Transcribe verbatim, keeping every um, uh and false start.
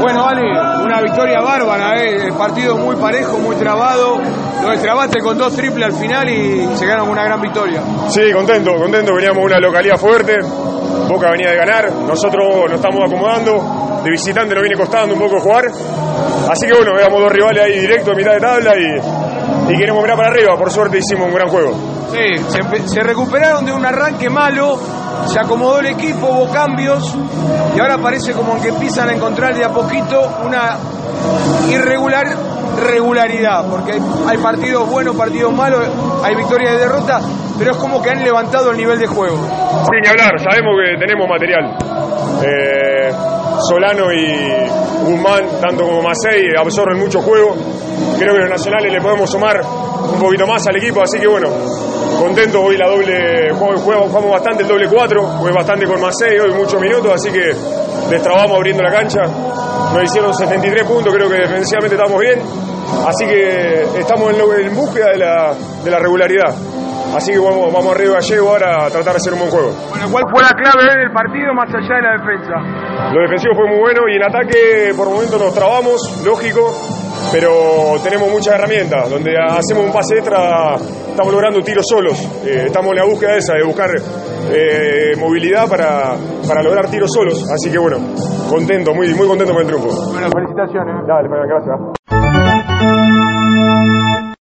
Bueno, Ale, una victoria bárbara, ¿eh? El partido muy parejo, muy trabado. Lo destrabaste con dos triples al final y se ganaron una gran victoria. Sí, contento, contento. Veníamos de una localidad fuerte. Boca venía de ganar. Nosotros nos estamos acomodando. De visitante nos viene costando un poco jugar. Así que bueno, éramos dos rivales ahí directos a mitad de tabla y, y queremos mirar para arriba. Por suerte hicimos un gran juego. Sí, se, se recuperaron de un arranque malo. Se acomodó el equipo, hubo cambios y ahora parece como que empiezan a encontrar de a poquito una irregular regularidad, porque hay, hay partidos buenos, partidos malos, hay victorias y derrotas, pero es como que han levantado el nivel de juego. Sin ni hablar, sabemos que tenemos material. Eh, Solano y Guzmán, tanto como Macei, absorben mucho juego. Creo que los nacionales le podemos sumar un poquito más al equipo, así que bueno, contento. Hoy la doble, jugamos, jugamos bastante el doble cuatro, jugué bastante con Macei hoy, muchos minutos, así que destrabamos abriendo la cancha. Nos hicieron setenta y tres puntos, creo que defensivamente estamos bien, así que estamos en, en búsqueda de la, de la regularidad. Así que vamos, vamos a Río Gallego ahora a tratar de hacer un buen juego. Bueno, ¿cuál fue la clave del partido más allá de la defensa? Lo defensivo fue muy bueno y en ataque por momentos nos trabamos, lógico, pero tenemos muchas herramientas. Donde hacemos un pase extra, estamos logrando tiros solos. Eh, estamos en la búsqueda esa, de buscar eh, movilidad para, para lograr tiros solos. Así que bueno, contento, muy, muy contento con el triunfo. Bueno, felicitaciones. Dale, gracias.